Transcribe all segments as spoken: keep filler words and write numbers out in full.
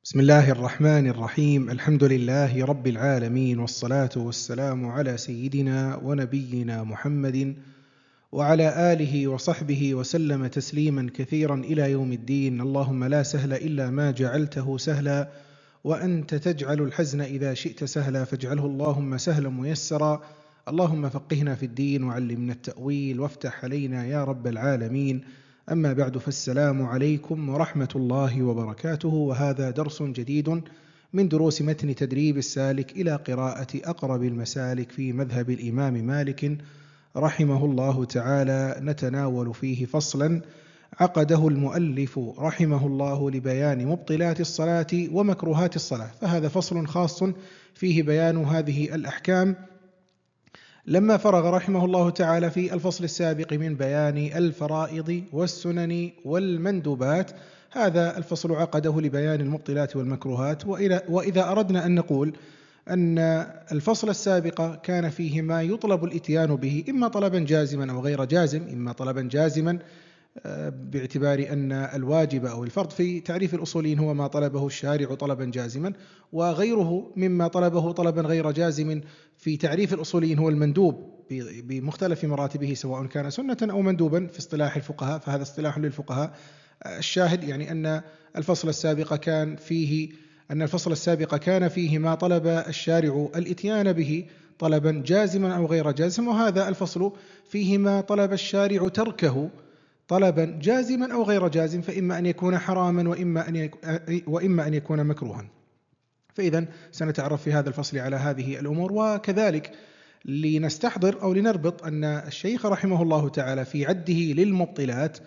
بسم الله الرحمن الرحيم. الحمد لله رب العالمين، والصلاة والسلام على سيدنا ونبينا محمد وعلى آله وصحبه وسلم تسليما كثيرا إلى يوم الدين. اللهم لا سهل إلا ما جعلته سهلا، وأنت تجعل الحزن إذا شئت سهلا، فاجعله اللهم سهلا ميسرا. اللهم فقهنا في الدين وعلمنا التأويل وافتح علينا يا رب العالمين. أما بعد، فالسلام عليكم ورحمة الله وبركاته، وهذا درس جديد من دروس متن تدريب السالك إلى قراءة أقرب المسالك في مذهب الإمام مالك رحمه الله تعالى. نتناول فيه فصلا عقده المؤلف رحمه الله لبيان مبطلات الصلاة ومكروهات الصلاة، فهذا فصل خاص فيه بيان هذه الأحكام. لما فرغ رحمه الله تعالى في الفصل السابق من بيان الفرائض والسنن والمندوبات، هذا الفصل عقده لبيان المبطلات والمكروهات. وإذا أردنا أن نقول أن الفصل السابق كان فيه ما يطلب الإتيان به، إما طلبا جازما أو غير جازم، إما طلبا جازما باعتبار أن الواجب أو الفرض في تعريف الأصوليين هو ما طلبه الشارع طلبا جازما، وغيره مما طلبه طلبا غير جازم في تعريف الأصوليين هو المندوب بمختلف مراتبه، سواء كان سنة أو مندوبا في اصطلاح الفقهاء، فهذا اصطلاح للفقهاء. الشاهد يعني أن الفصل السابق كان فيه أن الفصل السابق كان فيه ما طلب الشارع الإتيان به طلبا جازما أو غير جازم، وهذا الفصل فيه ما طلب الشارع تركه طلبا جازما أو غير جازم، فإما أن يكون حراما وإما أن وإما أن يكون مكروها. فإذا سنتعرف في هذا الفصل على هذه الأمور، وكذلك لنستحضر أو لنربط أن الشيخ رحمه الله تعالى في عده للمبطلات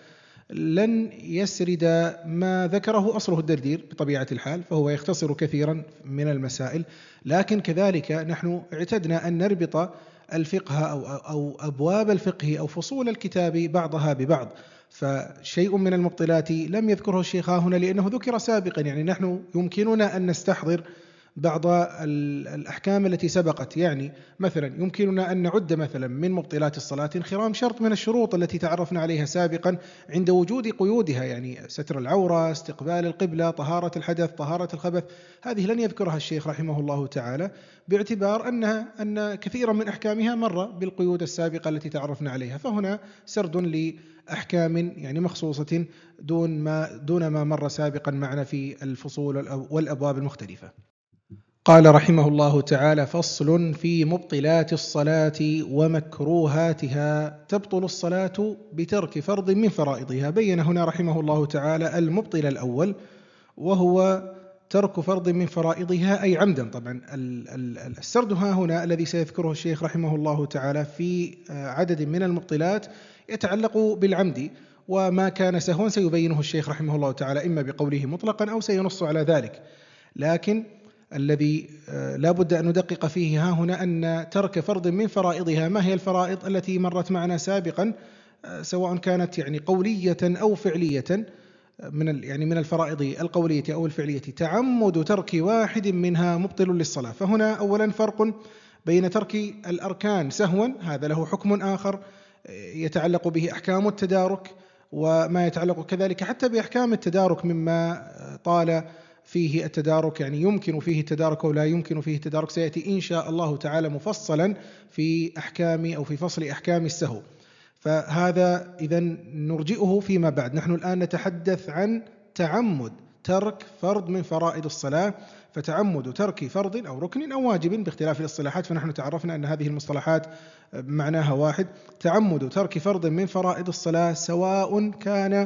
لن يسرد ما ذكره أصله الدردير بطبيعة الحال، فهو يختصر كثيرا من المسائل، لكن كذلك نحن اعتدنا أن نربط الفقه أو, أو أبواب الفقه أو فصول الكتاب بعضها ببعض. فشيء من المبطلات لم يذكره الشيخ هنا لأنه ذكر سابقا، يعني نحن يمكننا أن نستحضر بعض الأحكام التي سبقت. يعني مثلا يمكننا أن نعد مثلا من مبطلات الصلاة انخرام شرط من الشروط التي تعرفنا عليها سابقا عند وجود قيودها، يعني ستر العورة، استقبال القبلة، طهارة الحدث، طهارة الخبث. هذه لن يذكرها الشيخ رحمه الله تعالى باعتبار أنها أن كثيرا من أحكامها مر بالقيود السابقة التي تعرفنا عليها، فهنا سرد لأحكام يعني مخصوصة دون ما دون ما مر سابقا معنا في الفصول والأبواب المختلفة. قال رحمه الله تعالى: فصل في مبطلات الصلاة ومكروهاتها. تبطل الصلاة بترك فرض من فرائضها. بين هنا رحمه الله تعالى المبطل الأول، وهو ترك فرض من فرائضها أي عمدا. طبعا السرد ها هنا الذي سيذكره الشيخ رحمه الله تعالى في عدد من المبطلات يتعلق بالعمد، وما كان سهوا سيبينه الشيخ رحمه الله تعالى إما بقوله مطلقا أو سينص على ذلك. لكن الذي لا بد أن ندقق فيه ها هنا أن ترك فرض من فرائضها. ما هي الفرائض التي مرت معنا سابقا سواء كانت يعني قولية أو فعلية؟ من يعني من الفرائض القولية أو الفعلية تعمد ترك واحد منها مبطل للصلاة. فهنا أولا فرق بين ترك الأركان سهوا، هذا له حكم آخر يتعلق به أحكام التدارك، وما يتعلق كذلك حتى بأحكام التدارك مما طال فيه التدارك، يعني يمكن فيه التدارك ولا يمكن فيه التدارك، سيأتي إن شاء الله تعالى مفصلا في أحكام أو في فصل أحكام السهو. فهذا إذن نرجئه فيما بعد. نحن الآن نتحدث عن تعمد ترك فرض من فرائض الصلاة، فتعمد ترك فرض أو ركن أو واجب باختلاف الاصطلاحات، فنحن تعرفنا أن هذه المصطلحات معناها واحد. تعمد ترك فرض من فرائض الصلاة سواء كان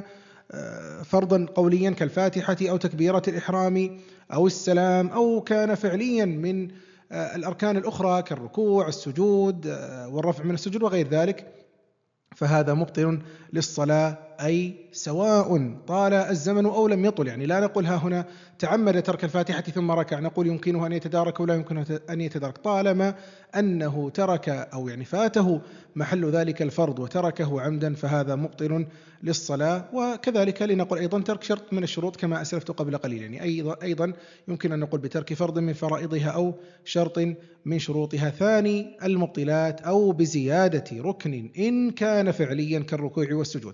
فرضا قوليا كالفاتحة أو تكبيرة الإحرام أو السلام، أو كان فعليا من الأركان الأخرى كالركوع، السجود والرفع من السجود وغير ذلك، فهذا مبطل للصلاة، أي سواء طال الزمن أو لم يطل. يعني لا نقول ها هنا تعمد ترك الفاتحة ثم ركع، نقول يمكنه أن يتدارك ولا يمكنه أن يتدارك، طالما أنه ترك أو يعني فاته محل ذلك الفرض وتركه عمدا فهذا مبطل للصلاة. وكذلك لنقول أيضا ترك شرط من الشروط كما أسلفت قبل قليل، يعني أيضا, أيضا يمكن أن نقول بترك فرض من فرائضها أو شرط من شروطها. ثاني المبطلات أو بزيادة ركن إن كان فعليا كالركوع والسجود.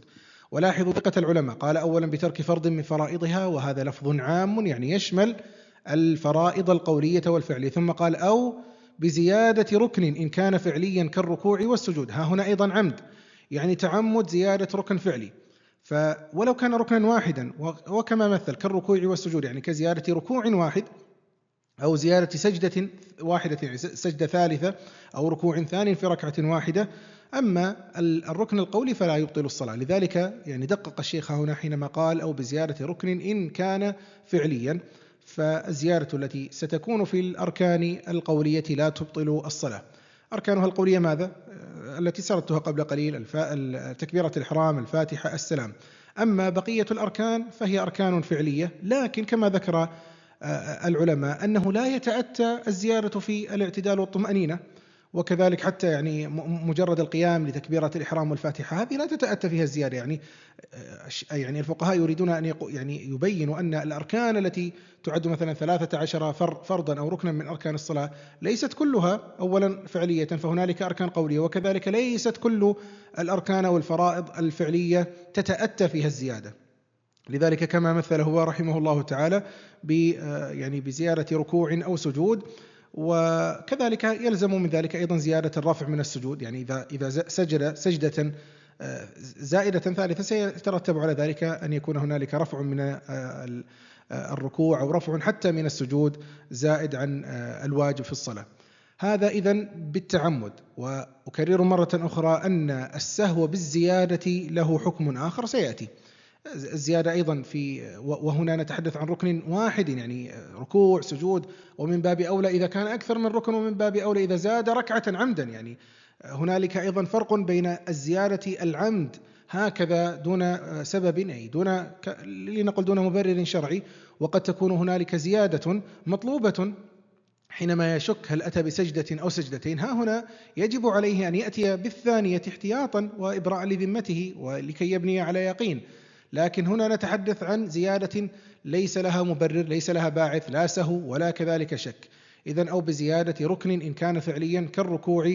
ولاحظوا دقة العلماء، قال أولا بترك فرض من فرائضها، وهذا لفظ عام يعني يشمل الفرائض القولية والفعلية، ثم قال أو بزيادة ركن إن كان فعليا كالركوع والسجود. ها هنا أيضا عمد، يعني تعمد زيادة ركن فعلي، ولو كان ركنا واحدا وكما مثل كالركوع والسجود، يعني كزيادة ركوع واحد أو زيادة سجدة واحدة، يعني سجدة ثالثة أو ركوع ثاني في ركعة واحدة. أما الركن القولي فلا يبطل الصلاة. لذلك يعني دقق الشيخ هنا حينما قال أو بزيادة ركن إن كان فعليا، فالزيادة التي ستكون في الأركان القولية لا تبطل الصلاة. أركانها القولية ماذا؟ التي سردتها قبل قليل: تكبيرة الإحرام، الفاتحة، السلام. أما بقية الأركان فهي أركان فعلية، لكن كما ذكر العلماء أنه لا يتأتى الزيادة في الاعتدال والطمأنينة، وكذلك حتى يعني مجرد القيام لتكبيرة الإحرام والفاتحة هذه لا تتأتى فيها الزيادة. يعني يعني الفقهاء يريدون أن يعني يبينوا أن الأركان التي تعد مثلا ثلاثة عشر فرضا أو ركنا من أركان الصلاة ليست كلها أولا فعلية، فهنالك أركان قولية، وكذلك ليست كل الأركان والفرائض الفعلية تتأتى فيها الزيادة. لذلك كما مثل هو رحمه الله تعالى يعني بزيادة ركوع أو سجود، وكذلك يلزم من ذلك أيضا زيادة الرفع من السجود، يعني إذا إذا سجد سجدة زائدة ثالثة سيترتب على ذلك أن يكون هنالك رفع من الركوع أو رفع حتى من السجود زائد عن الواجب في الصلاة. هذا إذن بالتعمد. وأكرر مرة أخرى أن السهو بالزيادة له حكم آخر سيأتي. الزيادة أيضا في، وهنا نتحدث عن ركن واحد يعني ركوع سجود، ومن باب أولى إذا كان أكثر من ركن، ومن باب أولى إذا زاد ركعة عمدا. يعني هنالك أيضا فرق بين الزيادة العمد هكذا دون سبب، أي دون لنقل دون مبرر شرعي، وقد تكون هنالك زيادة مطلوبة حينما يشك هل أتى بسجدة أو سجدتين. ها هنا يجب عليه أن يأتي بالثانية احتياطا وإبراء لذمته ولكي يبني على يقين. لكن هنا نتحدث عن زيادة ليس لها مبرر، ليس لها باعث، لا سهو ولا كذلك شك. إذن أو بزيادة ركن إن كان فعليا كالركوع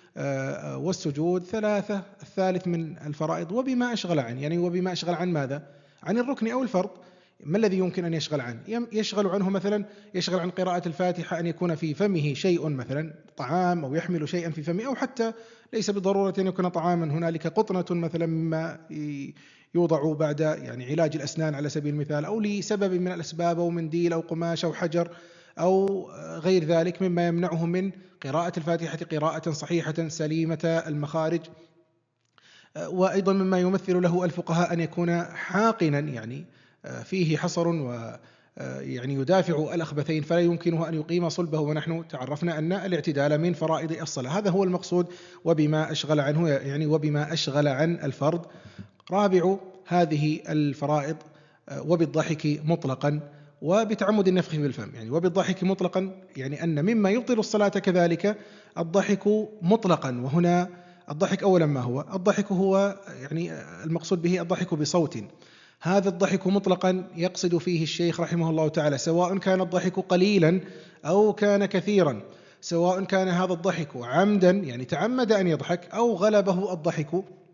والسجود ثلاثة، الثالث من الفرائض، وبما أشغل عن، يعني وبما أشغل عن ماذا؟ عن الركن أو الفرض. ما الذي يمكن أن يشغل عنه؟ يشغل عنه مثلا يشغل عن قراءة الفاتحة أن يكون في فمه شيء مثلا طعام، أو يحمل شيئا في فمه، أو حتى ليس بالضرورة أن يكون طعاما، هنالك قطنة مثلا مما يوضع بعد يعني علاج الأسنان على سبيل المثال، أو لسبب من الأسباب، أو منديل أو قماش أو حجر أو غير ذلك مما يمنعه من قراءة الفاتحة قراءة صحيحة سليمة المخارج. وأيضا مما يمثل له الفقهاء أن يكون حاقنا، يعني فيه حصر ويعني يدافع الأخبثين، فلا يمكنه أن يقيم صلبه، ونحن تعرفنا أن الاعتدال من فرائض الصلاة. هذا هو المقصود وبما أشغل عنه، يعني وبما أشغل عن الفرض. رابع هذه الفرائض وبالضحك مطلقا وبتعمد النفخ في الفم، يعني وبالضحك مطلقا، يعني أن مما يبطل الصلاة كذلك الضحك مطلقا. وهنا الضحك أولا ما هو؟ الضحك هو يعني المقصود به الضحك بصوت. هذا الضحك مطلقا يقصد فيه الشيخ رحمه الله تعالى سواء كان الضحك قليلا أو كان كثيرا، سواء كان هذا الضحك عمدا يعني تعمد أن يضحك، أو غلبه الضحك،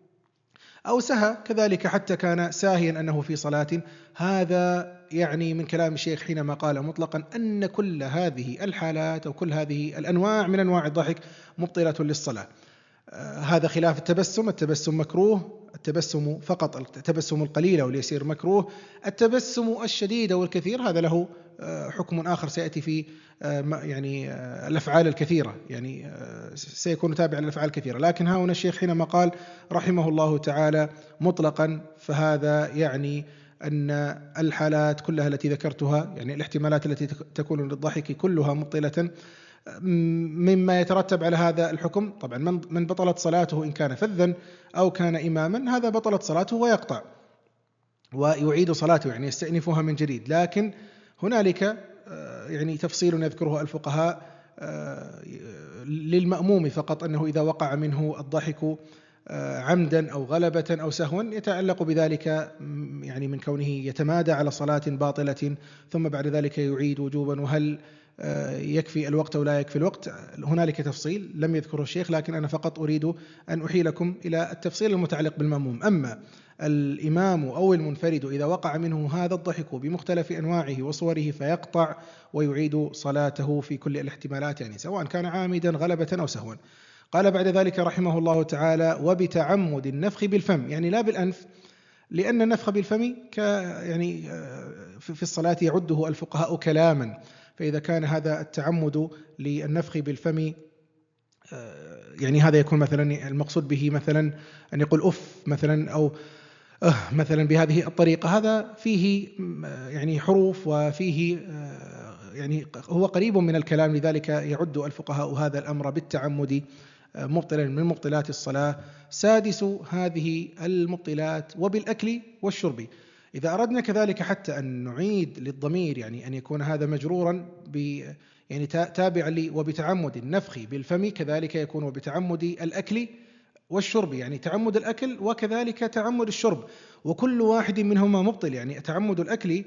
أو سهى كذلك حتى كان ساهيا أنه في صلاة. هذا يعني من كلام الشيخ حينما قال مطلقا أن كل هذه الحالات أو كل هذه الأنواع من أنواع الضحك مبطلة للصلاة. آه هذا خلاف التبسم. التبسم مكروه، التبسم فقط التبسم القليل أو اليسير مكروه. التبسم الشديد أو الكثير هذا له آه حكم آخر سيأتي في آه يعني آه الأفعال الكثيرة، يعني آه سيكون تابع للأفعال الكثيرة. لكن ها هنا الشيخ حينما قال رحمه الله تعالى مطلقا، فهذا يعني أن الحالات كلها التي ذكرتها، يعني الاحتمالات التي تكون للضحك كلها مبطلة. مما يترتب على هذا الحكم طبعا من بطلت صلاته إن كان فذا أو كان إماما، هذا بطلت صلاته ويقطع ويعيد صلاته، يعني يستأنفها من جديد. لكن هنالك يعني تفصيل يذكره الفقهاء للمأموم فقط، أنه إذا وقع منه الضحك عمدا أو غلبة أو سهوا يتعلق بذلك يعني من كونه يتمادى على صلاة باطلة ثم بعد ذلك يعيد وجوبا، وهل يكفي الوقت أو لا يكفي الوقت، هنالك تفصيل لم يذكره الشيخ، لكن أنا فقط أريد أن أحيلكم إلى التفصيل المتعلق بالمأموم. أما الإمام أو المنفرد إذا وقع منه هذا الضحك بمختلف أنواعه وصوره فيقطع ويعيد صلاته في كل الاحتمالات، يعني سواء كان عامدا غلبة أو سهوا. قال بعد ذلك رحمه الله تعالى: وبتعمد النفخ بالفم، يعني لا بالأنف، لأن النفخ بالفم ك يعني في الصلاة يعده الفقهاء كلاما، فإذا كان هذا التعمد للنفخ بالفم يعني هذا يكون مثلا المقصود به مثلا أن يقول أف مثلا أو أه مثلا بهذه الطريقة، هذا فيه يعني حروف وفيه يعني هو قريب من الكلام، لذلك يعد الفقهاء هذا الأمر بالتعمد مبطلا من مبطلات الصلاة. سادس هذه المبطلات: وبالأكل والشرب. إذا أردنا كذلك حتى أن نعيد للضمير يعني أن يكون هذا مجرورا ب يعني تابعا لي وبتعمد النفخ بالفم، كذلك يكون وبتعمد الأكل والشرب، يعني تعمد الأكل وكذلك تعمد الشرب، وكل واحد منهما مبطل. يعني تعمد الأكل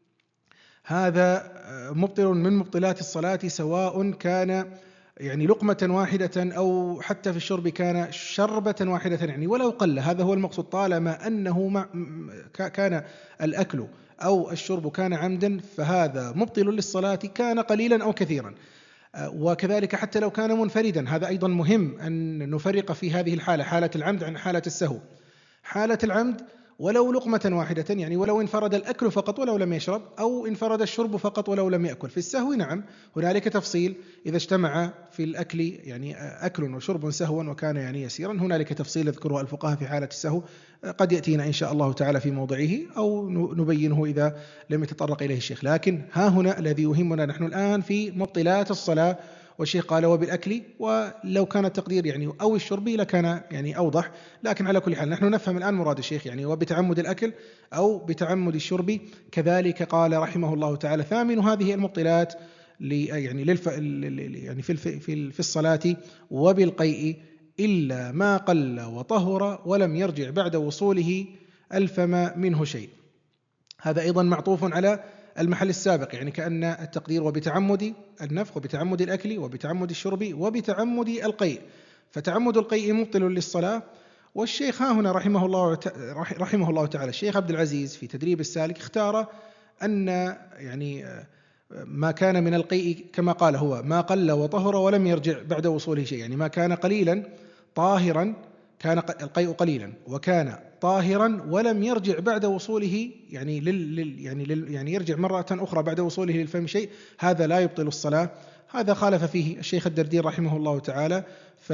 هذا مبطل من مبطلات الصلاة، سواء كان يعني لقمة واحدة أو حتى في الشرب كان شربة واحدة، يعني ولو قل، هذا هو المقصود، طالما أنه كان الأكل أو الشرب كان عمدا فهذا مبطل للصلاة، كان قليلا أو كثيرا. وكذلك حتى لو كان منفردا، هذا أيضا مهم أن نفرق في هذه الحالة، حالة العمد عن حالة السهو. حالة العمد ولو لقمة واحدة، يعني ولو انفرد الأكل فقط ولو لم يشرب، أو انفرد الشرب فقط ولو لم يأكل. في السهو نعم هنالك تفصيل، إذا اجتمع في الأكل يعني أكل وشرب سهوا وكان يعني يسيرا، هنالك تفصيل يذكره الفقهاء في حالة السهو، قد يأتينا إن شاء الله تعالى في موضعه أو نبينه إذا لم يتطرق إليه الشيخ. لكن ها هنا الذي يهمنا نحن الآن في مبطلات الصلاة، والشيخ قال وبالأكل، ولو كان التقدير يعني أو الشرب لكان يعني أوضح، لكن على كل حال نحن نفهم الآن مراد الشيخ، يعني وبتعمد الأكل أو بتعمد الشرب. كذلك قال رحمه الله تعالى: ثامن هذه المبطلات يعني للف يعني في في في الصلاة: وبالقيء إلا ما قل وطهر ولم يرجع بعد وصوله الفم منه شيء. هذا أيضا معطوف على المحل السابق، يعني كأن التقدير وبتعمد النفخ وبتعمد الأكل وبتعمد الشرب وبتعمد القيء، فتعمد القيء مبطل للصلاة. والشيخ ها هنا رحمه الله رحمه الله تعالى الشيخ عبد العزيز في تدريب السالك اختار أن يعني ما كان من القيء كما قال هو ما قل وطهر ولم يرجع بعد وصوله شيء، يعني ما كان قليلا طاهرا، كان القيء قليلا وكان طاهرا ولم يرجع بعد وصوله يعني لل يعني لل يعني يرجع مرة أخرى بعد وصوله للفم شيء، هذا لا يبطل الصلاة. هذا خالف فيه الشيخ الدردير رحمه الله تعالى. ف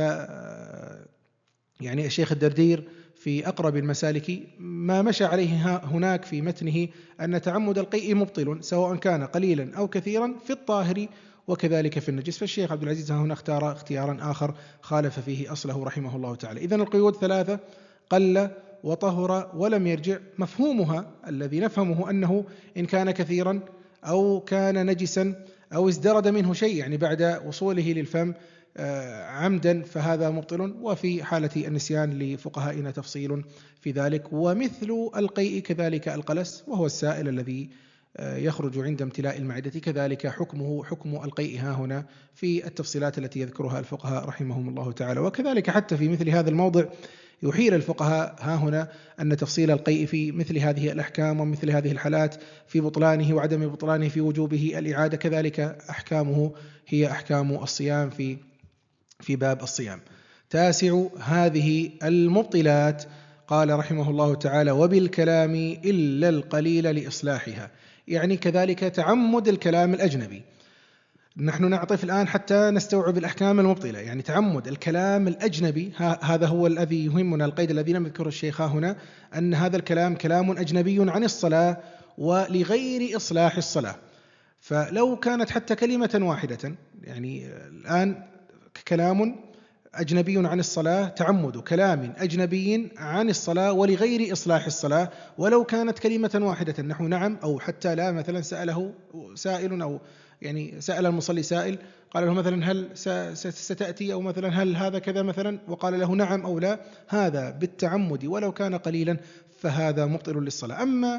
يعني الشيخ الدردير في أقرب المسالك ما مشى عليه هناك في متنه أن تعمد القيء مبطل سواء كان قليلا أو كثيرا في الطاهر وكذلك في النجس. فالشيخ عبد العزيز هنا اختار اختيارا آخر خالف فيه أصله رحمه الله تعالى. إذن القيود ثلاثة: قل وطهر ولم يرجع. مفهومها الذي نفهمه أنه إن كان كثيرا أو كان نجسا أو ازدرد منه شيء يعني بعد وصوله للفم عمدا فهذا مبطل، وفي حالة النسيان لفقهائنا تفصيل في ذلك. ومثل القيء كذلك القلس وهو السائل الذي يخرج عند امتلاء المعدة، كذلك حكمه حكم القيء ها هنا في التفصيلات التي يذكرها الفقهاء رحمهم الله تعالى. وكذلك حتى في مثل هذا الموضع يحيل الفقهاء ها هنا أن تفصيل القيء في مثل هذه الأحكام ومثل هذه الحالات في بطلانه وعدم بطلانه في وجوبه الإعادة، كذلك أحكامه هي أحكام الصيام في في باب الصيام. تاسع هذه المبطلات قال رحمه الله تعالى: وبالكلام إلا القليل لإصلاحها، يعني كذلك تعمد الكلام الأجنبي. نحن نعطف الآن حتى نستوعب الأحكام المبطلة، يعني تعمد الكلام الأجنبي هذا هو الذي يهمنا، القيد الذي لم يذكره الشيخ هنا، أن هذا الكلام كلام أجنبي عن الصلاة ولغير إصلاح الصلاة. فلو كانت حتى كلمة واحدة، يعني الآن كلام أجنبي عن الصلاة، تعمد كلام أجنبي عن الصلاة ولغير إصلاح الصلاة، ولو كانت كلمة واحدة نحو نعم أو حتى لا. مثلا سأله سائل أو يعني سأل المصلي سائل قال له مثلا هل ستأتي أو مثلا هل هذا كذا مثلا، وقال له نعم أو لا، هذا بالتعمد ولو كان قليلا فهذا مبطل للصلاة. أما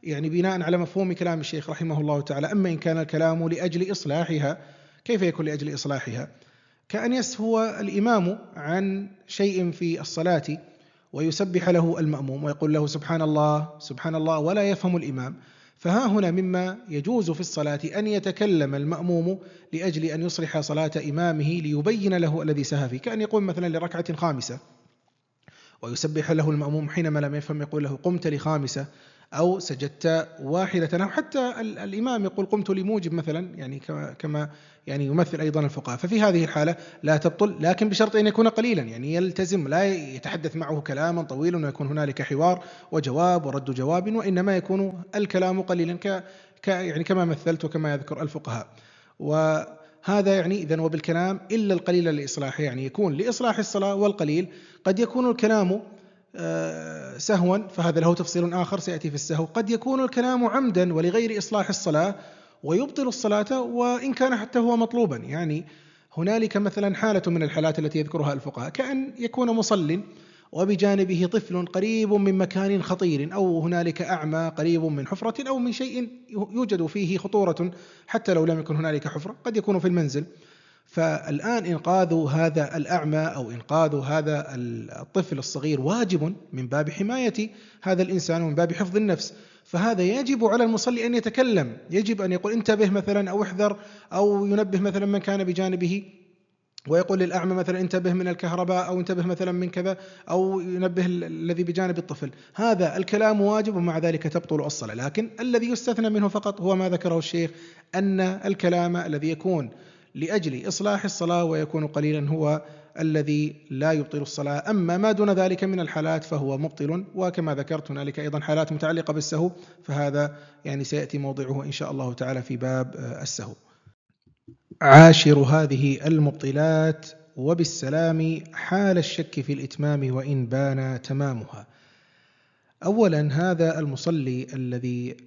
يعني بناء على مفهوم كلام الشيخ رحمه الله تعالى. أما إن كان الكلام لأجل إصلاحها، كيف يكون لأجل إصلاحها؟ كأن يسهو الإمام عن شيء في الصلاة ويسبح له المأموم ويقول له سبحان الله سبحان الله ولا يفهم الإمام، فها هنا مما يجوز في الصلاة أن يتكلم المأموم لأجل أن يصلح صلاة إمامه ليبين له الذي سهى فيه، كأن يقول مثلا لركعة خامسة ويسبح له المأموم حينما لم يفهم يقول له قمت لخامسة أو سجدت واحدة، أو حتى الإمام يقول قمت لموجب مثلا، يعني كما يعني يمثل أيضا الفقهاء. ففي هذه الحالة لا تبطل، لكن بشرط أن يكون قليلا، يعني يلتزم لا يتحدث معه كلاما طويلا ويكون هنالك حوار وجواب ورد جواب، وإنما يكون الكلام قليلا ك يعني كما مثلت وكما يذكر الفقهاء. وهذا يعني إذن وبالكلام إلا القليل لإصلاحه، يعني يكون لإصلاح الصلاة، والقليل قد يكون الكلام سهوا فهذا له تفصيل آخر سيأتي في السهو، قد يكون الكلام عمدا ولغير إصلاح الصلاة ويبطل الصلاة وإن كان حتى هو مطلوبا. يعني هنالك مثلا حالة من الحالات التي يذكرها الفقهاء كأن يكون مصل وبجانبه طفل قريب من مكان خطير، أو هنالك أعمى قريب من حفرة أو من شيء يوجد فيه خطورة حتى لو لم يكن هنالك حفرة، قد يكون في المنزل. فالآن إنقاذ هذا الأعمى أو إنقاذ هذا الطفل الصغير واجب من باب حماية هذا الإنسان ومن باب حفظ النفس، فهذا يجب على المصلي أن يتكلم، يجب أن يقول انتبه مثلا أو احذر، أو ينبه مثلا من كان بجانبه ويقول للأعمى مثلا انتبه من الكهرباء أو انتبه مثلا من كذا، أو ينبه الذي بجانب الطفل. هذا الكلام واجب ومع ذلك تبطل الصلاة. لكن الذي يستثنى منه فقط هو ما ذكره الشيخ، أن الكلام الذي يكون لأجل إصلاح الصلاة ويكون قليلا هو الذي لا يبطل الصلاة. أما ما دون ذلك من الحالات فهو مبطل، وكما ذكرت هنالك أيضا حالات متعلقة بالسهو، فهذا يعني سيأتي موضعه إن شاء الله تعالى في باب السهو. عاشر هذه المبطلات وبالسلام حال الشك في الإتمام وإن بان تمامها. أولا هذا المصلي الذي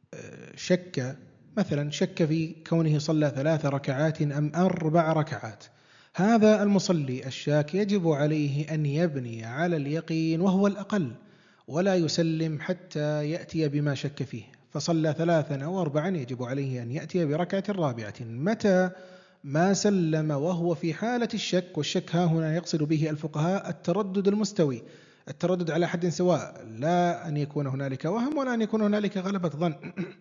شك مثلا شك في كونه صلى ثلاث ركعات أم أربع ركعات، هذا المصلي الشاك يجب عليه أن يبني على اليقين وهو الأقل، ولا يسلم حتى يأتي بما شك فيه. فصلى ثلاثا أو أربعا يجب عليه أن يأتي بركعة رابعة. متى ما سلم وهو في حالة الشك، والشك ها هنا يقصد به الفقهاء التردد المستوي، التردد على حد سواء، لا أن يكون هنالك وهم ولا أن يكون هنالك غلبة ظن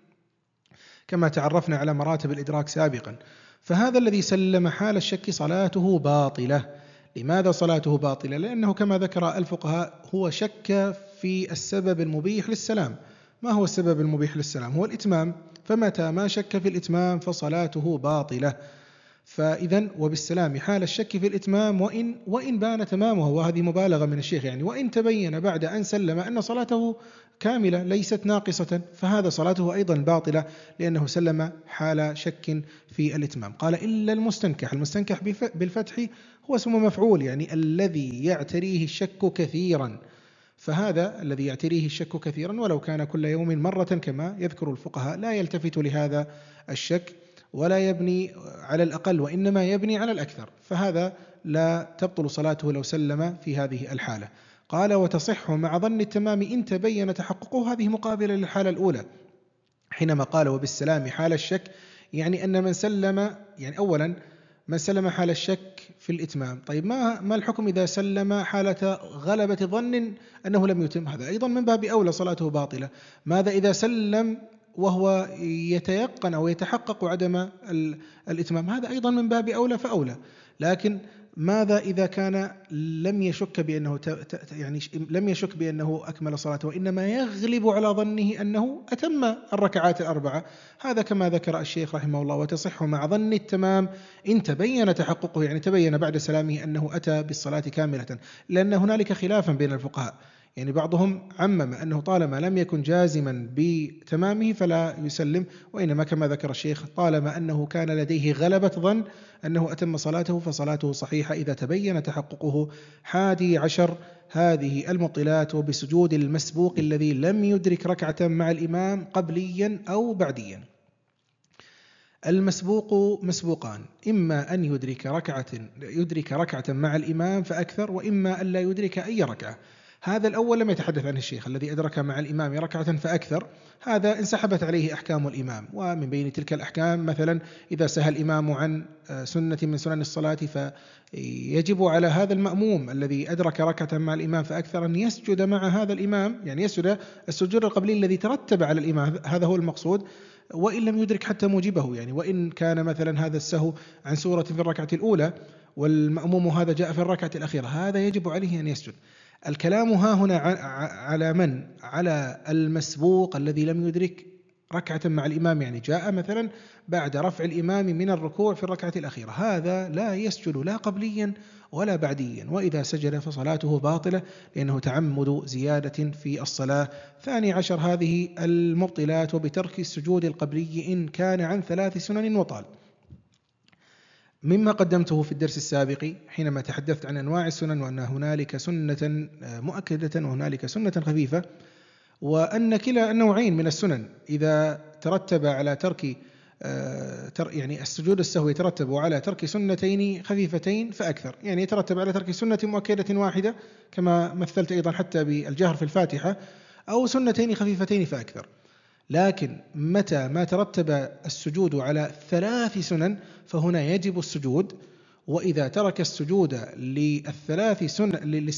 كما تعرفنا على مراتب الإدراك سابقا. فهذا الذي سلم حال الشك صلاته باطلة. لماذا صلاته باطلة؟ لأنه كما ذكر الفقهاء هو شك في السبب المبيح للسلام. ما هو السبب المبيح للسلام؟ هو الإتمام، فمتى ما شك في الإتمام فصلاته باطلة. فإذن وبالسلام حال الشك في الإتمام وإن, وإن بان تمامه، وهذه مبالغة من الشيخ، يعني وإن تبين بعد أن سلم أن صلاته كاملة ليست ناقصة فهذا صلاته أيضا باطلة، لأنه سلم حال شك في الإتمام. قال إلا المستنكح. المستنكح بالفتح هو اسم مفعول، يعني الذي يعتريه الشك كثيرا، فهذا الذي يعتريه الشك كثيرا ولو كان كل يوم مرة كما يذكر الفقهاء لا يلتفت لهذا الشك ولا يبني على الأقل وإنما يبني على الأكثر، فهذا لا تبطل صلاته لو سلم في هذه الحالة. قال وتصح مع ظن التمام إن تبين تحققه. هذه مقابلة للحالة الأولى حينما قال وبالسلام حال الشك، يعني أن من سلم، يعني أولا من سلم حال الشك في الإتمام. طيب ما ما الحكم إذا سلم حالة غلبة ظن أنه لم يتم؟ هذا أيضا من باب أولى صلاته باطلة. ماذا إذا سلم وهو يتيقن أو يتحقق عدم الإتمام؟ هذا أيضا من باب أولى فأولى. لكن ماذا إذا كان لم يشك بأنه يعني لم يشك بأنه أكمل صلاته وإنما يغلب على ظنه أنه أتم الركعات الأربعة؟ هذا كما ذكر الشيخ رحمه الله وتصح مع ظن التمام إن تبين تحققه، يعني تبين بعد سلامه أنه أتى بالصلاة كاملة. لأن هنالك خلافا بين الفقهاء، يعني بعضهم عمم أنه طالما لم يكن جازما بتمامه فلا يسلم، وإنما كما ذكر الشيخ طالما أنه كان لديه غلبة ظن أنه أتم صلاته فصلاته صحيحة إذا تبين تحققه. حادي عشر هذه المبطلات بسجود المسبوق الذي لم يدرك ركعة مع الإمام قبليا أو بعديا. المسبوق مسبوقان، إما أن يدرك ركعة يدرك ركعة مع الإمام فأكثر، وإما أن لا يدرك أي ركعة. هذا الأول لم يتحدث عنه الشيخ، الذي أدرك مع الإمام ركعة فأكثر، هذا انسحبت عليه أحكام الإمام. ومن بين تلك الأحكام مثلا إذا سهى الإمام عن سنة من سنن الصلاة فيجب على هذا المأموم الذي أدرك ركعة مع الإمام فأكثر أن يسجد مع هذا الإمام، يعني يسجد السجود القبلي الذي ترتب على الإمام، هذا هو المقصود، وإن لم يدرك حتى موجبه. يعني وإن كان مثلا هذا السهو عن سورة في الركعة الأولى والمأموم هذا جاء في الركعة الأخيرة، هذا يجب عليه أن يسجد. الكلام ها هنا على من؟ على المسبوق الذي لم يدرك ركعة مع الإمام، يعني جاء مثلا بعد رفع الإمام من الركوع في الركعة الأخيرة، هذا لا يسجد لا قبليا ولا بعديا، وإذا سجد فصلاته باطلة لأنه تعمد زيادة في الصلاة. ثاني عشر هذه المبطلات وبترك السجود القبلي إن كان عن ثلاث سنن وطال. مما قدمته في الدرس السابق حينما تحدثت عن أنواع السنن وأن هنالك سنة مؤكدة وهنالك سنة خفيفة، وأن كلا النوعين من السنن إذا ترتب على ترك يعني السجود السهو يترتب على ترك سنتين خفيفتين فأكثر، يعني يترتب على ترك سنة مؤكدة واحدة كما مثلت أيضا حتى بالجهر في الفاتحة، أو سنتين خفيفتين فأكثر. لكن متى ما ترتب السجود على ثلاث سنن فهنا يجب السجود، وإذا ترك السجود للثلاث سنن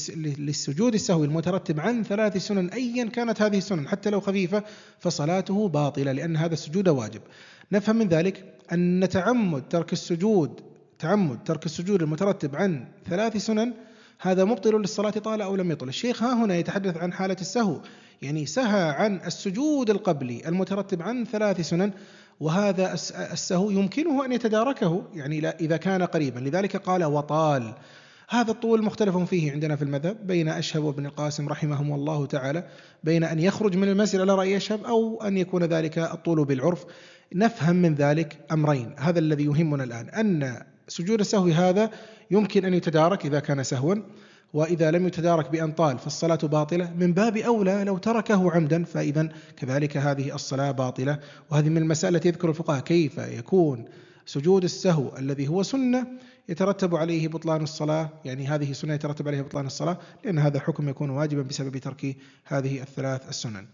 للسجود السهوي المترتب عن ثلاث سنن أيا كانت هذه السنن حتى لو خفيفة فصلاته باطلة، لأن هذا السجود واجب. نفهم من ذلك أن تعمد ترك السجود تعمد ترك السجود المترتب عن ثلاث سنن هذا مبطل للصلاة طال أو لم يطل. الشيخ ها هنا يتحدث عن حالة السهو، يعني سهى عن السجود القبلي المترتب عن ثلاث سنن، وهذا السهو يمكنه أن يتداركه يعني إذا كان قريبا، لذلك قال وطال. هذا الطول مختلف فيه عندنا في المذهب بين أشهب وابن القاسم رحمهم الله تعالى، بين أن يخرج من المسجد على رأي أشهب أو أن يكون ذلك الطول بالعرف. نفهم من ذلك أمرين، هذا الذي يهمنا الآن، أن سجود السهو هذا يمكن أن يتدارك إذا كان سهوا، وإذا لم يتدارك بأن طال فالصلاة باطلة، من باب أولى لو تركه عمدا فإذا كذلك هذه الصلاة باطلة. وهذه من المسائل التي يذكر الفقهاء كيف يكون سجود السهو الذي هو سنة يترتب عليه بطلان الصلاة، يعني هذه سنة يترتب عليه بطلان الصلاة، لأن هذا الحكم يكون واجبا بسبب ترك هذه الثلاث السنن.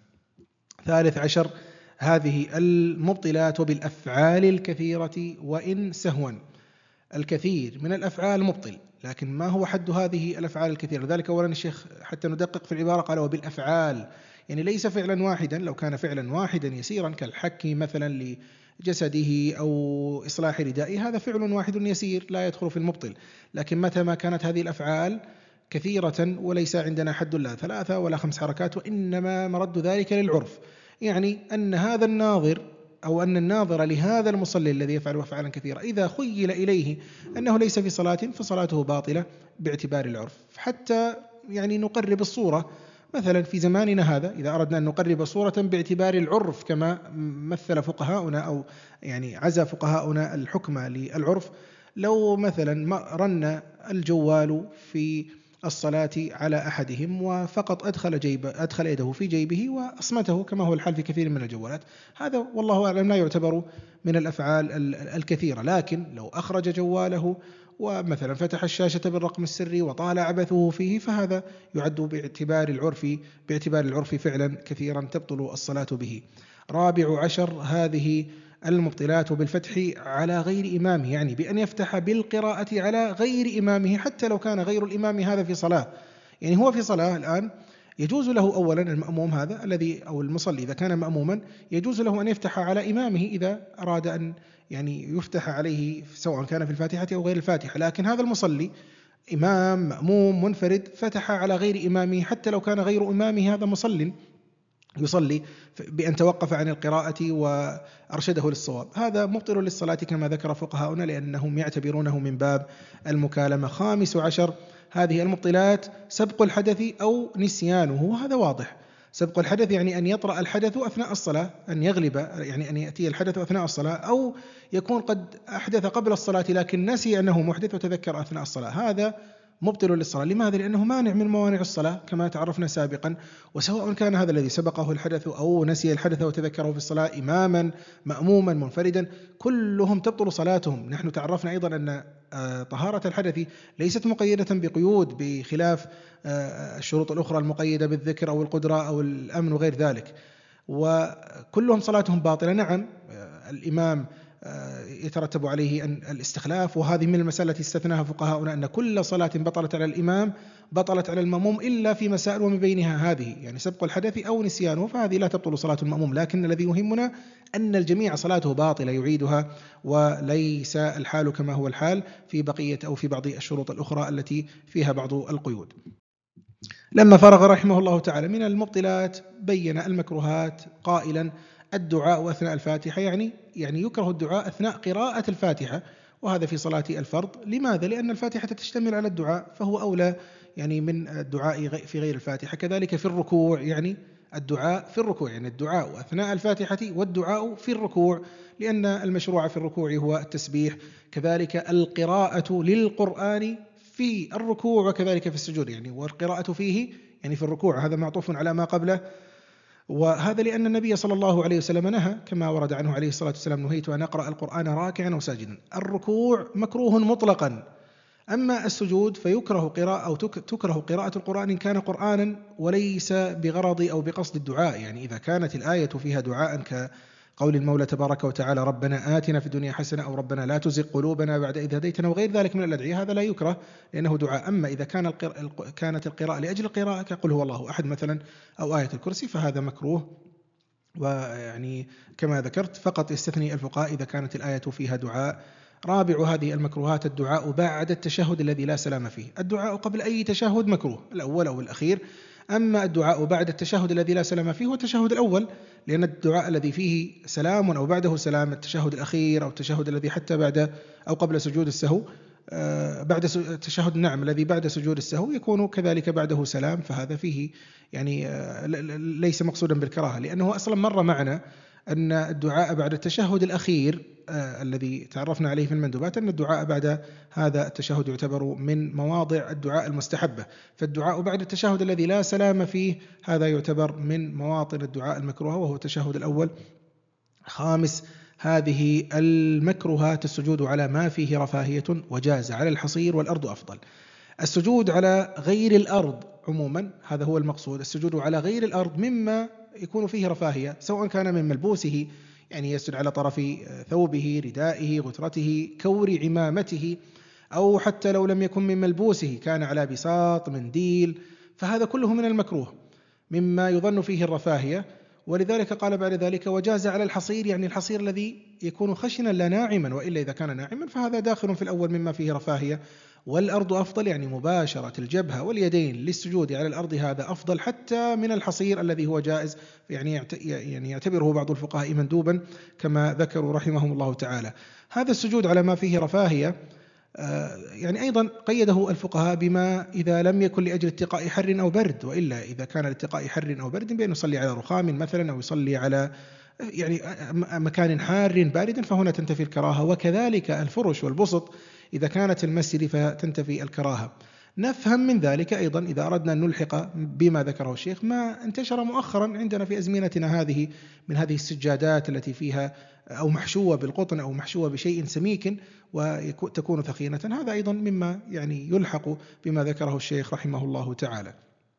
ثالث عشر هذه المبطلات وبالأفعال الكثيرة وإن سهوا. الكثير من الأفعال مبطل، لكن ما هو حد هذه الأفعال الكثيرة؟ لذلك أولا الشيخ حتى ندقق في العبارة قال وبالأفعال، يعني ليس فعلا واحدا، لو كان فعلا واحدا يسيرا كالحك مثلا لجسده أو إصلاح ردائه هذا فعل واحد يسير لا يدخل في المبطل. لكن متى ما كانت هذه الأفعال كثيرة وليس عندنا حد لا ثلاثة ولا خمس حركات، وإنما مرد ذلك للعرف، يعني أن هذا الناظر أو أن الناظر لهذا المصلي الذي يفعل أفعالا كثيرة إذا خيل إليه أنه ليس في صلاة فصلاته باطلة باعتبار العرف. حتى يعني نقرب الصورة مثلا في زماننا هذا، إذا أردنا أن نقرب صورة باعتبار العرف كما مثل فقهاؤنا أو يعني عزى فقهاؤنا الحكم للعرف، لو مثلا رن الجوال في الصلاة على أحدهم وفقط أدخل, جيب أدخل يده في جيبه وأصمته كما هو الحال في كثير من الجوالات، هذا والله أعلم لا يعتبر من الأفعال الكثيرة. لكن لو أخرج جواله ومثلا فتح الشاشة بالرقم السري وطال عبثه فيه فهذا يعد باعتبار العرف باعتبار العرف فعلا كثيرا تبطل الصلاة به. رابع عشر هذه المبطلات بالفتح على غير إمامه، يعني بأن يفتح بالقراءة على غير إمامه حتى لو كان غير الإمام هذا في صلاة، يعني هو في صلاة الآن يجوز له أولا المأموم هذا الذي أو المصلي إذا كان مأموما يجوز له أن يفتح على إمامه إذا أراد أن يعني يفتح عليه سواء كان في الفاتحة أو غير الفاتحة، لكن هذا المصلي إمام مأموم منفرد فتح على غير إمامه حتى لو كان غير إمامه هذا مصلٍ يصلي بأن توقف عن القراءة وأرشده للصواب، هذا مبطل للصلاة كما ذكر فقهاؤنا لأنهم يعتبرونه من باب المكالمة. خامس عشر هذه المبطلات سبق الحدث أو نسيانه، وهذا واضح. سبق الحدث يعني أن يطرأ الحدث أثناء الصلاة، أن يغلب يعني أن يأتي الحدث أثناء الصلاة، أو يكون قد أحدث قبل الصلاة لكن نسي أنه محدث وتذكر أثناء الصلاة، هذا مبطل للصلاة. لماذا؟ لأنه مانع من موانع الصلاة كما تعرفنا سابقا، وسواء كان هذا الذي سبقه الحدث أو نسي الحدث وتذكره في الصلاة إماما مأموما منفردا، كلهم تبطل صلاتهم. نحن تعرفنا أيضا أن طهارة الحدث ليست مقيدة بقيود بخلاف الشروط الأخرى المقيدة بالذكر أو القدرة أو الأمن وغير ذلك، وكلهم صلاتهم باطلة. نعم الإمام يترتب عليه أن الاستخلاف، وهذه من المسائل التي استثناها فقهاؤنا أن كل صلاة بطلت على الإمام بطلت على المأموم إلا في مسائل ومن بينها هذه، يعني سبق الحدث أو نسيانه، فهذه لا تبطل صلاة المأموم. لكن الذي يهمنا أن الجميع صلاته باطلة يعيدها، وليس الحال كما هو الحال في بقية أو في بعض الشروط الأخرى التي فيها بعض القيود. لما فرغ رحمه الله تعالى من المبطلات بين المكروهات قائلا: الدعاء أثناء الفاتحة، يعني يعني يكره الدعاء أثناء قراءة الفاتحة، وهذا في صلاة الفرض. لماذا؟ لأن الفاتحة تشتمل على الدعاء، فهو أولى يعني من الدعاء في غير الفاتحة. كذلك في الركوع، يعني الدعاء في الركوع، يعني الدعاء أثناء الفاتحة والدعاء في الركوع، لأن المشروع في الركوع هو التسبيح. كذلك القراءة للقرآن في الركوع وكذلك في السجود، يعني والقراءة فيه يعني في الركوع، هذا معطوف على ما قبله. وهذا لأن النبي صلى الله عليه وسلم نهى كما ورد عنه عليه الصلاة والسلام: نهيت أن أقرأ القرآن راكعا وساجدا. الركوع مكروه مطلقا، أما السجود فيكره قراءة أو تكره قراءة القرآن إن كان قرآنا وليس بغرض أو بقصد الدعاء، يعني إذا كانت الآية فيها دعاء كقول المولى تبارك وتعالى: ربنا آتنا في الدنيا حسنة، أو ربنا لا تزغ قلوبنا بعد إذ هديتنا، وغير ذلك من الأدعية، هذا لا يكره لأنه دعاء. أما إذا كان القر... كانت القراءة لأجل القراءة كقل هو الله أحد مثلا أو آية الكرسي، فهذا مكروه. ويعني كما ذكرت فقط يستثني الفقهاء إذا كانت الآية فيها دعاء. رابع هذه المكروهات الدعاء بعد التشهد الذي لا سلام فيه. الدعاء قبل أي تشهد مكروه، الأول أو الأخير. أما الدعاء بعد التشهد الذي لا سلام فيه هو التشهد الأول، لأن الدعاء الذي فيه سلام أو بعده سلام، التشهد الأخير أو التشهد الذي حتى بعد أو قبل سجود السهو، بعد التشهد نعم الذي بعد سجود السهو يكون كذلك بعده سلام، فهذا فيه يعني ليس مقصودا بالكراهة، لأنه أصلا مر معنا أن الدعاء بعد التشهد الأخير آه الذي تعرفنا عليه في المندوبات، أن الدعاء بعد هذا التشهد يعتبر من مواضع الدعاء المستحبة، فالدعاء بعد التشهد الذي لا سلام فيه هذا يعتبر من مواطن الدعاء المكروهة، وهو التشهد الأول. خامس هذه المكروهات السجود على ما فيه رفاهية، وجاز على الحصير والأرض أفضل. السجود على غير الأرض عموما هذا هو المقصود، السجود على غير الأرض مما يكون فيه رفاهية، سواء كان من ملبوسه، يعني يسجد على طرف ثوبه، ردائه، غترته، كور عمامته، أو حتى لو لم يكن من ملبوسه كان على بساط، منديل، فهذا كله من المكروه مما يظن فيه الرفاهية. ولذلك قال بعد ذلك: وجاز على الحصير، يعني الحصير الذي يكون خشنا لا ناعما، وإلا إذا كان ناعما فهذا داخل في الأول مما فيه رفاهية. والأرض أفضل، يعني مباشرة الجبهة واليدين للسجود على الأرض هذا أفضل حتى من الحصير الذي هو جائز، يعني يعني يعتبره بعض الفقهاء مندوبا كما ذكروا رحمهم الله تعالى. هذا السجود على ما فيه رفاهية يعني أيضا قيده الفقهاء بما إذا لم يكن لأجل اتقاء حر أو برد، وإلا إذا كان لاتقاء حر أو برد بأن يصلي على رخام مثلا، أو يصلي على يعني مكان حار بارد، فهنا تنتفي الكراهة. وكذلك الفرش والبسط إذا كانت المسجد فتنتفي الكراهة. نفهم من ذلك أيضا إذا أردنا أن نلحق بما ذكره الشيخ ما انتشر مؤخرا عندنا في أزمنتنا هذه من هذه السجادات التي فيها أو محشوة بالقطن أو محشوة بشيء سميك وتكون ثخينة، هذا أيضا مما يعني يلحق بما ذكره الشيخ رحمه الله تعالى.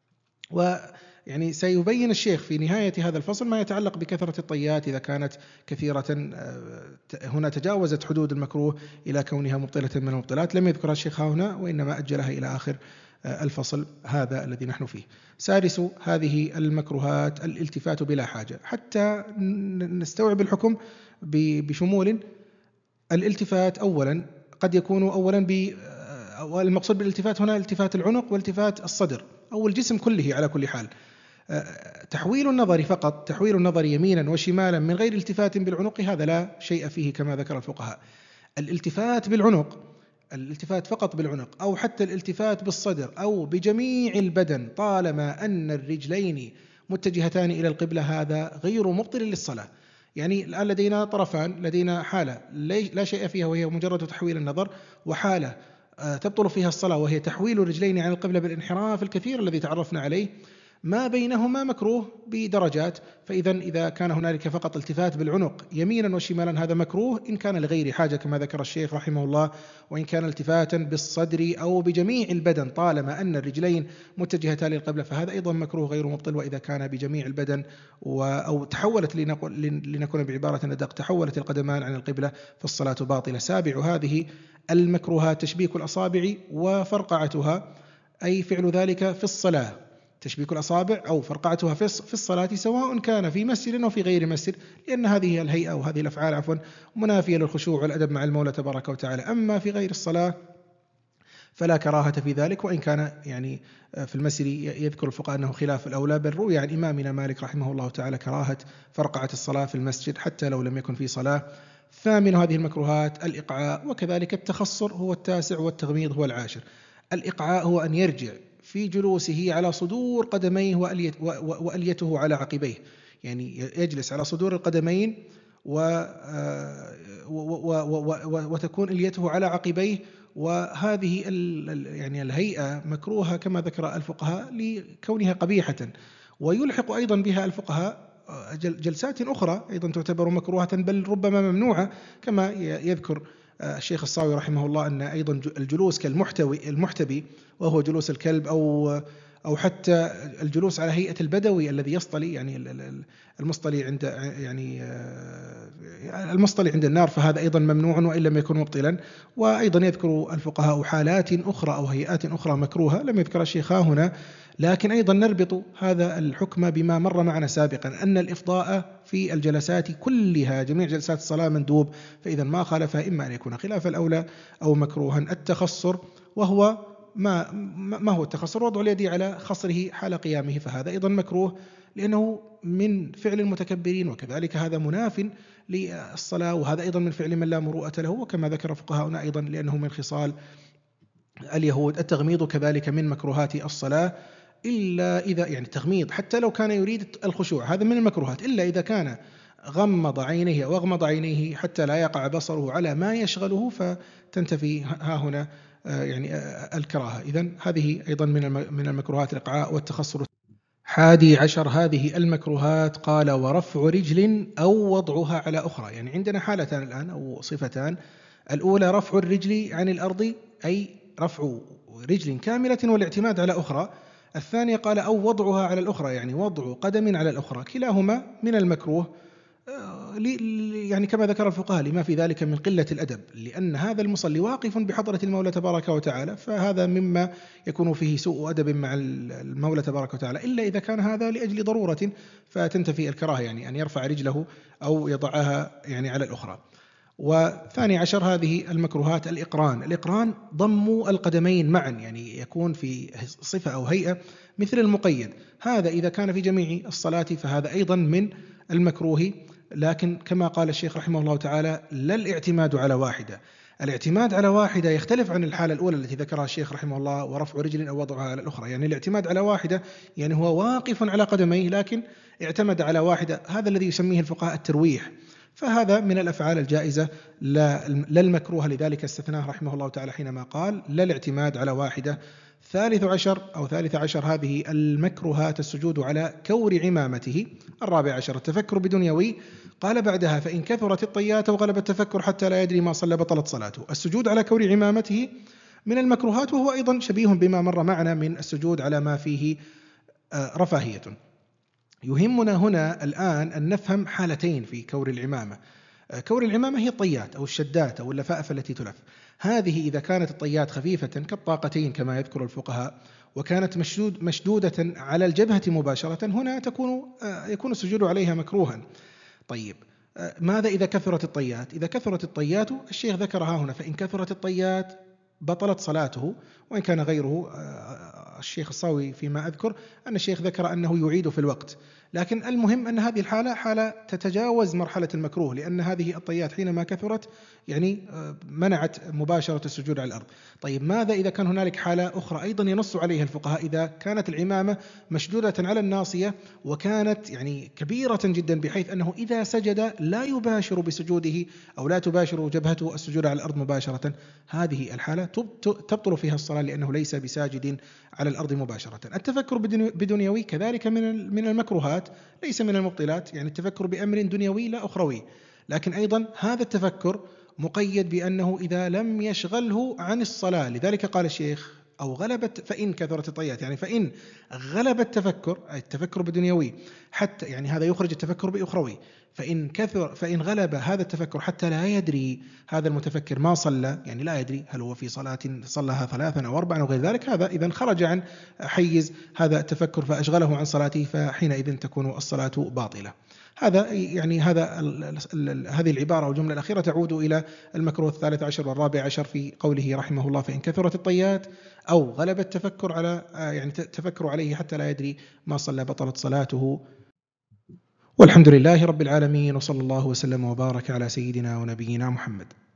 ويعني سيبين الشيخ في نهاية هذا الفصل ما يتعلق بكثرة الطيات إذا كانت كثيرة هنا تجاوزت حدود المكروه إلى كونها مبطلة من المبطلات، لم يذكرها الشيخ هنا وإنما أجلها إلى آخر الفصل هذا الذي نحن فيه. سادس هذه المكروهات الالتفات بلا حاجة، حتى نستوعب الحكم بشمول. الالتفات أولا قد يكون أولا ب المقصود بالالتفات هنا التفات العنق والتفات الصدر أو الجسم كله على كل حال. تحويل النظر فقط، تحويل النظر يمينا وشمالا من غير التفات بالعنق هذا لا شيء فيه كما ذكر الفقهاء. الالتفات بالعنق، الالتفات فقط بالعنق أو حتى الالتفات بالصدر أو بجميع البدن طالما أن الرجلين متجهتان إلى القبلة هذا غير مبطل للصلاة. يعني الآن لدينا طرفان، لدينا حالة لا شيء فيها وهي مجرد تحويل النظر، وحالة تبطل فيها الصلاة وهي تحويل الرجلين عن القبلة بالانحراف الكثير الذي تعرفنا عليه، ما بينهما مكروه بدرجات. فإذا إذا كان هنالك فقط التفات بالعنق يمينا وشمالا هذا مكروه إن كان لغير حاجة كما ذكر الشيخ رحمه الله، وإن كان التفاتا بالصدر أو بجميع البدن طالما أن الرجلين متجهتان للقبلة فهذا أيضا مكروه غير مبطل. وإذا كان بجميع البدن أو تحولت لنكون بعبارة أدق تحولت القدمان عن القبلة فالصلاة باطلة. سابع هذه المكروهات تشبيك الأصابع وفرقعتها، أي فعل ذلك في الصلاة، تشبيك الأصابع أو فرقعتها في الصلاة سواء كان في مسجد أو في غير مسجد، لأن هذه الهيئة وهذه الأفعال عفوا منافية للخشوع والأدب مع المولى تبارك وتعالى. أما في غير الصلاة فلا كراهة في ذلك، وإن كان يعني في المسجد يذكر الفقهاء أنه خلاف الأولى، بل روي عن إمامنا مالك رحمه الله تعالى كراهة فرقعة الصلاة في المسجد حتى لو لم يكن في صلاة. ثامن هذه المكروهات الإقعاء، وكذلك التخصر هو التاسع والتغميض هو العاشر. الإقعاء هو أن يرجع في جلوسه على صدور قدميه وأليته على عقبيه، يعني يجلس على صدور القدمين وتكون أليته على عقبيه، وهذه يعني الهيئة مكروهة كما ذكر الفقهاء لكونها قبيحة. ويلحق أيضا بها الفقهاء جلسات أخرى أيضا تعتبر مكروهة بل ربما ممنوعة، كما يذكر الشيخ الصاوي رحمه الله أن أيضا الجلوس كالمحتوي المحتبي وهو جلوس الكلب، أو أو حتى الجلوس على هيئة البدوي الذي يصطلي، يعني المصطلي عند يعني المصطلي عند النار، فهذا أيضا ممنوع وإن لم يكن مبطلا. وأيضا يذكر الفقهاء حالات أخرى أو هيئات أخرى مكروهة لم يذكر الشيخ هنا، لكن أيضا نربط هذا الحكم بما مر معنا سابقا أن الإفضاء في الجلسات كلها جميع جلسات الصلاة مندوب، فإذا ما خالفها إما أن يكون خلاف الأولى أو مكروها. التخصر وهو ما ما هو التخصر؟ وضع اليد على خصره حال قيامه، فهذا أيضا مكروه لأنه من فعل المتكبرين، وكذلك هذا مناف للصلاة، وهذا أيضا من فعل من لا مروءة له، وكما ذكر فقهاؤنا أيضا لأنه من خصال اليهود. التغميض كذلك من مكروهات الصلاة، إلا إذا يعني تغميض حتى لو كان يريد الخشوع هذا من المكروهات، إلا إذا كان غمض عينيه أو أغمض عينيه حتى لا يقع بصره على ما يشغله فتنتفي ها هنا يعني الكراهة. إذن هذه أيضا من من المكروهات الإقعاء والتخصر. حادي عشر هذه المكروهات قال ورفع رجل أو وضعها على أخرى، يعني عندنا حالتان الآن أو صفتان. الأولى رفع الرجل عن الأرض أي رفع رجل كاملة والاعتماد على أخرى. الثانية قال أو وضعها على الأخرى، يعني وضع قدم على الأخرى، كلاهما من المكروه، يعني كما ذكر الفقهاء لما في ذلك من قلة الأدب، لأن هذا المصلي واقف بحضرة المولى تبارك وتعالى، فهذا مما يكون فيه سوء أدب مع المولى تبارك وتعالى، إلا إذا كان هذا لأجل ضرورة فتنتفي الكراهة، يعني أن يرفع رجله أو يضعها يعني على الأخرى. وثاني عشر هذه المكروهات الإقران. الإقران ضم القدمين معا، يعني يكون في صفة أو هيئة مثل المقيد، هذا إذا كان في جميع الصلاة فهذا أيضا من المكروه، لكن كما قال الشيخ رحمه الله تعالى لا الاعتماد على واحدة. الاعتماد على واحدة يختلف عن الحالة الأولى التي ذكرها الشيخ رحمه الله ورفع رجل أو وضعها على الأخرى. يعني الاعتماد على واحدة يعني هو واقف على قدميه لكن اعتمد على واحدة، هذا الذي يسميه الفقهاء الترويح، فهذا من الأفعال الجائزة لا المكروهة، لذلك استثناه رحمه الله تعالى حينما قال لا الاعتماد على واحدة. ثالث عشر أو ثالث عشر هذه المكروهات السجود على كور عمامته. الرابع عشر التفكر بدنيوي. قال بعدها فإن كثرت الطيات وغلب التفكر حتى لا يدري ما صلى بطلت صلاته. السجود على كور عمامته من المكروهات، وهو أيضا شبيه بما مر معنا من السجود على ما فيه رفاهية. يهمنا هنا الآن أن نفهم حالتين في كور العمامة. كور العمامة هي الطيات أو الشدات أو اللفائف التي تلف. هذه إذا كانت الطيات خفيفة كالطاقتين كما يذكر الفقهاء وكانت مشدود مشدودة على الجبهة مباشرة، هنا تكون يكون السجود عليها مكروها. طيب ماذا إذا كثرت الطيات؟ إذا كثرت الطيات الشيخ ذكرها هنا فإن كثرت الطيات بطلت صلاته، وإن كان غيره الشيخ الصاوي فيما أذكر أن الشيخ ذكر أنه يعيد في الوقت، لكن المهم أن هذه الحالة حالة تتجاوز مرحلة المكروه، لأن هذه الطيات حينما كثرت يعني منعت مباشرة السجود على الأرض. طيب ماذا إذا كان هنالك حالة أخرى أيضا ينص عليها الفقهاء؟ إذا كانت العمامة مشدودة على الناصية وكانت يعني كبيرة جدا بحيث أنه إذا سجد لا يباشر بسجوده أو لا تباشر جبهته السجود على الأرض مباشرة، هذه الحالة تبطل فيها الصلاة لأنه ليس بساجد على الأرض مباشرة. التفكر بدنيوي كذلك من من المكروهات ليس من المبطلات، يعني التفكر بأمر دنيوي لا أخروي، لكن أيضا هذا التفكر مقيد بأنه إذا لم يشغله عن الصلاة. لذلك قال الشيخ أو غلبت، فإن كثرت الطيات، يعني فإن غلب التفكر، أي التفكر بدنيوي حتى، يعني هذا يخرج التفكر بأخروي، فإن كثر فإن غلب هذا التفكر حتى لا يدري هذا المتفكر ما صلى، يعني لا يدري هل هو في صلاة صلىها ثلاثا أو أربعا أو غير ذلك، هذا إذن خرج عن حيز هذا التفكر فأشغله عن صلاته، فحينئذ تكون الصلاة باطلة. هذا يعني هذا هذه العبارة والجملة الأخيرة تعود إلى المكروه الثالث عشر والرابع عشر في قوله رحمه الله: فإن كثرت الطيات أو غلب التفكر على يعني تفكر عليه حتى لا يدري ما صلى بطلت صلاته. والحمد لله رب العالمين، وصلى الله وسلم وبارك على سيدنا ونبينا محمد.